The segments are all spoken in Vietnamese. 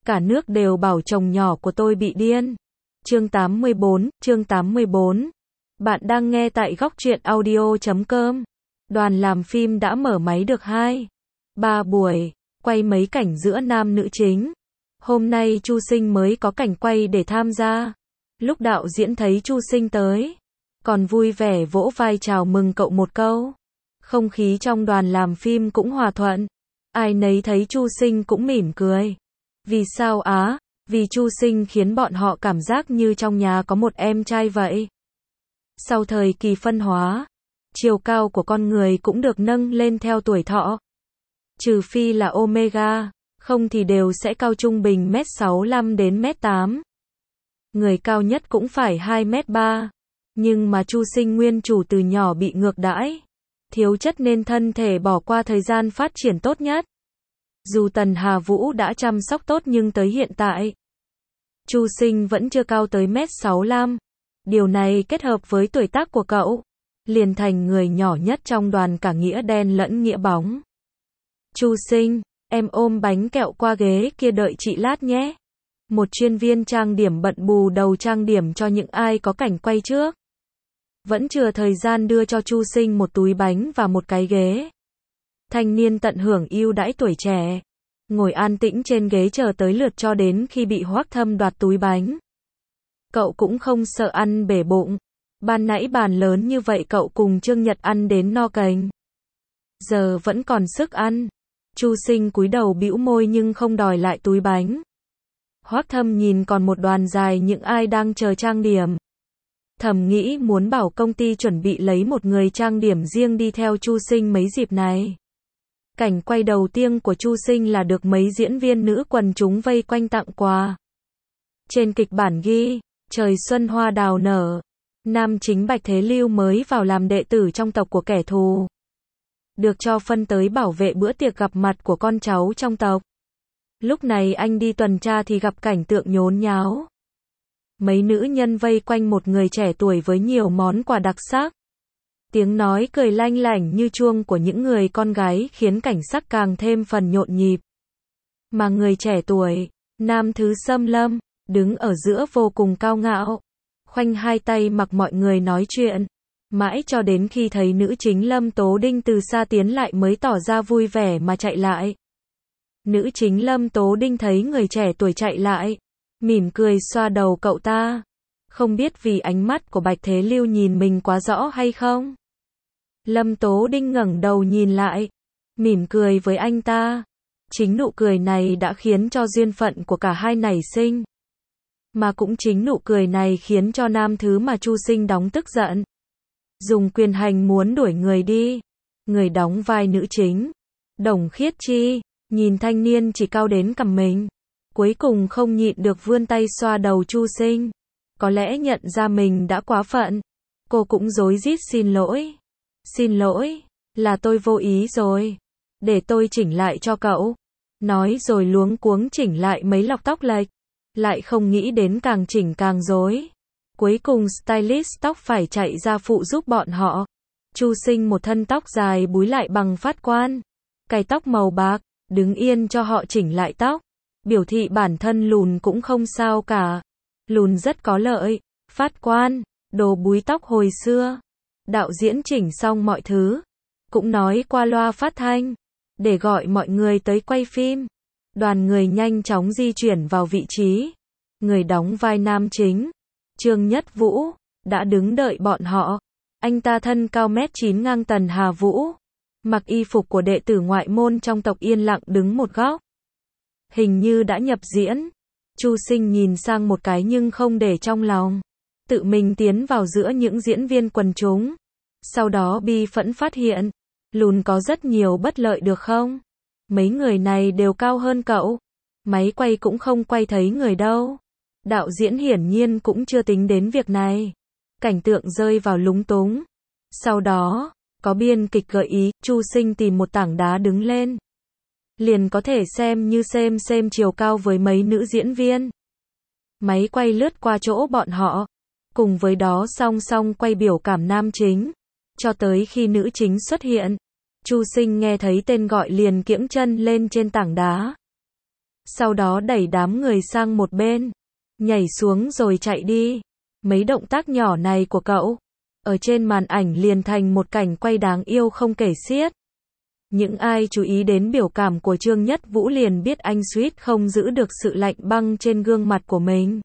Cả nước đều bảo chồng nhỏ của tôi bị điên. Chương 84. Bạn đang nghe tại góc truyện audio.com. Đoàn làm phim đã mở máy được 2-3 buổi, quay mấy cảnh giữa nam nữ chính. Hôm nay Chu Sinh mới có cảnh quay để tham gia. Lúc đạo diễn thấy Chu Sinh tới, còn vui vẻ vỗ vai chào mừng cậu một câu. Không khí trong đoàn làm phim cũng hòa thuận. Ai nấy thấy Chu Sinh cũng mỉm cười. Vì sao á? Vì Chu Sinh khiến bọn họ cảm giác như trong nhà có một em trai vậy. Sau thời kỳ phân hóa, chiều cao của con người cũng được nâng lên theo tuổi thọ. Trừ phi là Omega, không thì đều sẽ cao trung bình 1m65 đến 1m8. Người cao nhất cũng phải 2m3. Nhưng mà Chu Sinh nguyên chủ từ nhỏ bị ngược đãi, thiếu chất nên thân thể bỏ qua thời gian phát triển tốt nhất. Dù Tần Hà Vũ đã chăm sóc tốt nhưng tới hiện tại, Chu Sinh vẫn chưa cao tới 1m65. Điều này kết hợp với tuổi tác của cậu, liền thành người nhỏ nhất trong đoàn cả nghĩa đen lẫn nghĩa bóng. Chu Sinh, em ôm bánh kẹo qua ghế kia đợi chị lát nhé. Một chuyên viên trang điểm bận bù đầu trang điểm cho những ai có cảnh quay trước. Vẫn chưa thời gian đưa cho Chu Sinh một túi bánh và một cái ghế. Thanh niên tận hưởng ưu đãi tuổi trẻ, ngồi an tĩnh trên ghế chờ tới lượt cho đến khi bị Hoắc Thâm đoạt túi bánh. Cậu cũng không sợ ăn bể bụng. Ban nãy bàn lớn như vậy cậu cùng Trương Nhật ăn đến no cành. Giờ vẫn còn sức ăn. Chu Sinh cúi đầu bĩu môi nhưng không đòi lại túi bánh. Hoắc Thâm nhìn còn một đoàn dài những ai đang chờ trang điểm. Thầm nghĩ muốn bảo công ty chuẩn bị lấy một người trang điểm riêng đi theo Chu Sinh mấy dịp này. Cảnh quay đầu tiên của Chu Sinh là được mấy diễn viên nữ quần chúng vây quanh tặng quà. Trên kịch bản ghi, trời xuân hoa đào nở, nam chính Bạch Thế Lưu mới vào làm đệ tử trong tộc của kẻ thù. Được cho phân tới bảo vệ bữa tiệc gặp mặt của con cháu trong tộc. Lúc này anh đi tuần tra thì gặp cảnh tượng nhốn nháo. Mấy nữ nhân vây quanh một người trẻ tuổi với nhiều món quà đặc sắc. Tiếng nói cười lanh lảnh như chuông của những người con gái khiến cảnh sắc càng thêm phần nhộn nhịp. Mà người trẻ tuổi, nam thứ Xâm Lâm, đứng ở giữa vô cùng cao ngạo, khoanh hai tay mặc mọi người nói chuyện. Mãi cho đến khi thấy nữ chính Lâm Tố Đinh từ xa tiến lại mới tỏ ra vui vẻ mà chạy lại. Nữ chính Lâm Tố Đinh thấy người trẻ tuổi chạy lại, mỉm cười xoa đầu cậu ta. Không biết vì ánh mắt của Bạch Thế Lưu nhìn mình quá rõ hay không? Lâm Tố Đinh ngẩng đầu nhìn lại, mỉm cười với anh ta. Chính nụ cười này đã khiến cho duyên phận của cả hai nảy sinh. Mà cũng chính nụ cười này khiến cho nam thứ mà Chu Sinh đóng tức giận. Dùng quyền hành muốn đuổi người đi. Người đóng vai nữ chính, Đồng Khiết Chi, nhìn thanh niên chỉ cao đến cằm mình. Cuối cùng không nhịn được vươn tay xoa đầu Chu Sinh. Có lẽ nhận ra mình đã quá phận. Cô cũng rối rít xin lỗi. Xin lỗi, là tôi vô ý rồi. Để tôi chỉnh lại cho cậu. Nói rồi luống cuống chỉnh lại mấy lọc tóc lệch. Lại không nghĩ đến càng chỉnh càng rối. Cuối cùng stylist tóc phải chạy ra phụ giúp bọn họ. Chu Sinh một thân tóc dài búi lại bằng phát quan. Cài tóc màu bạc, đứng yên cho họ chỉnh lại tóc. Biểu thị bản thân lùn cũng không sao cả. Lùn rất có lợi. Phát quan, đồ búi tóc hồi xưa. Đạo diễn chỉnh xong mọi thứ, cũng nói qua loa phát thanh, để gọi mọi người tới quay phim. Đoàn người nhanh chóng di chuyển vào vị trí. Người đóng vai nam chính, Trương Nhất Vũ, đã đứng đợi bọn họ. Anh ta thân cao 1m9 ngang Tần Hà Vũ, mặc y phục của đệ tử ngoại môn trong tộc yên lặng đứng một góc. Hình như đã nhập diễn. Chu Sinh nhìn sang một cái nhưng không để trong lòng. Tự mình tiến vào giữa những diễn viên quần chúng. Sau đó bi phẫn phát hiện, lùn có rất nhiều bất lợi được không? Mấy người này đều cao hơn cậu. Máy quay cũng không quay thấy người đâu. Đạo diễn hiển nhiên cũng chưa tính đến việc này. Cảnh tượng rơi vào lúng túng. Sau đó, có biên kịch gợi ý, Chu Sinh tìm một tảng đá đứng lên. Liền có thể xem như xem chiều cao với mấy nữ diễn viên. Máy quay lướt qua chỗ bọn họ. Cùng với đó song song quay biểu cảm nam chính. Cho tới khi nữ chính xuất hiện, Chu Sinh nghe thấy tên gọi liền kiễng chân lên trên tảng đá. sau đó đẩy đám người sang một bên, nhảy xuống rồi chạy đi. Mấy động tác nhỏ này của cậu, ở trên màn ảnh liền thành một cảnh quay đáng yêu không kể xiết. Những ai chú ý đến biểu cảm của Trương Nhất Vũ liền biết anh suýt không giữ được sự lạnh băng trên gương mặt của mình.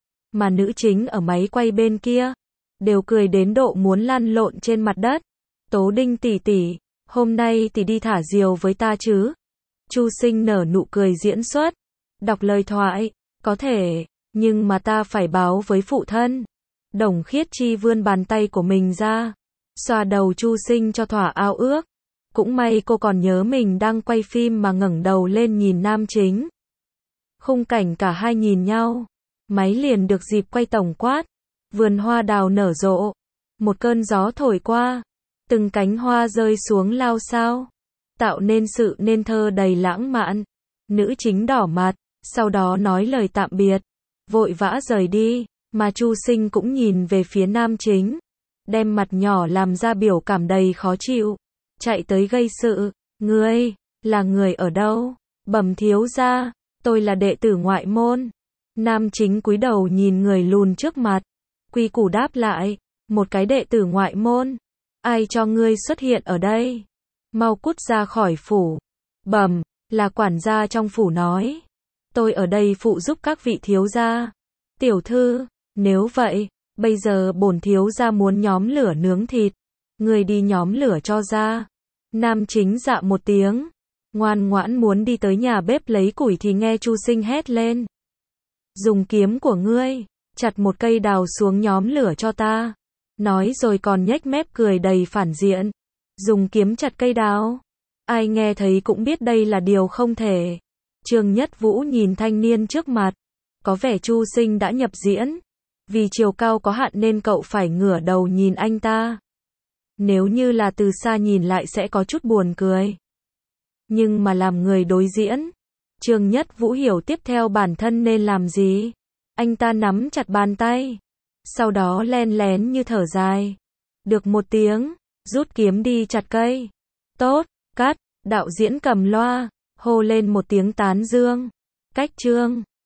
Mà nữ chính ở máy quay bên kia, đều cười đến độ muốn lăn lộn trên mặt đất. Tố Đinh tỷ tỷ, hôm nay tỷ đi thả diều với ta chứ? Chu Sinh nở nụ cười diễn xuất, đọc lời thoại, có thể, nhưng mà ta phải báo với phụ thân. Đồng Khiết Chi vươn bàn tay của mình ra, xoa đầu Chu Sinh cho thỏa ao ước. Cũng may cô còn nhớ mình đang quay phim mà ngẩng đầu lên nhìn nam chính. Khung cảnh cả hai nhìn nhau, máy liền được dịp quay tổng quát. Vườn hoa đào nở rộ, một cơn gió thổi qua, từng cánh hoa rơi xuống lao xao, tạo nên sự nên thơ đầy lãng mạn. Nữ chính đỏ mặt, sau đó nói lời tạm biệt, vội vã rời đi, mà Chu Sinh cũng nhìn về phía nam chính, đem mặt nhỏ làm ra biểu cảm đầy khó chịu, chạy tới gây sự. Ngươi, là người ở đâu? Bẩm thiếu gia, tôi là đệ tử ngoại môn. Nam chính cúi đầu nhìn người lùn trước mặt, quy củ đáp lại, một cái đệ tử ngoại môn, ai cho ngươi xuất hiện ở đây? Mau cút ra khỏi phủ. Bẩm, là quản gia trong phủ nói, tôi ở đây phụ giúp các vị thiếu gia. Tiểu thư, nếu vậy, bây giờ bổn thiếu gia muốn nhóm lửa nướng thịt, ngươi đi nhóm lửa cho ra. Nam chính dạ một tiếng, ngoan ngoãn muốn đi tới nhà bếp lấy củi thì nghe Chu Sinh hét lên. Dùng kiếm của ngươi, chặt một cây đào xuống nhóm lửa cho ta. Nói rồi còn nhếch mép cười đầy phản diện. Dùng kiếm chặt cây đào. Ai nghe thấy cũng biết đây là điều không thể. Trương Nhất Vũ nhìn thanh niên trước mặt. Có vẻ Chu Sinh đã nhập diễn. Vì chiều cao có hạn nên cậu phải ngửa đầu nhìn anh ta. Nếu như là từ xa nhìn lại sẽ có chút buồn cười. Nhưng mà làm người đối diễn, Trương Nhất Vũ hiểu tiếp theo bản thân nên làm gì. Anh ta nắm chặt bàn tay, sau đó len lén như thở dài. Được một tiếng, rút kiếm đi chặt cây. Tốt, cắt, đạo diễn cầm loa, hô lên một tiếng tán dương. Cách chương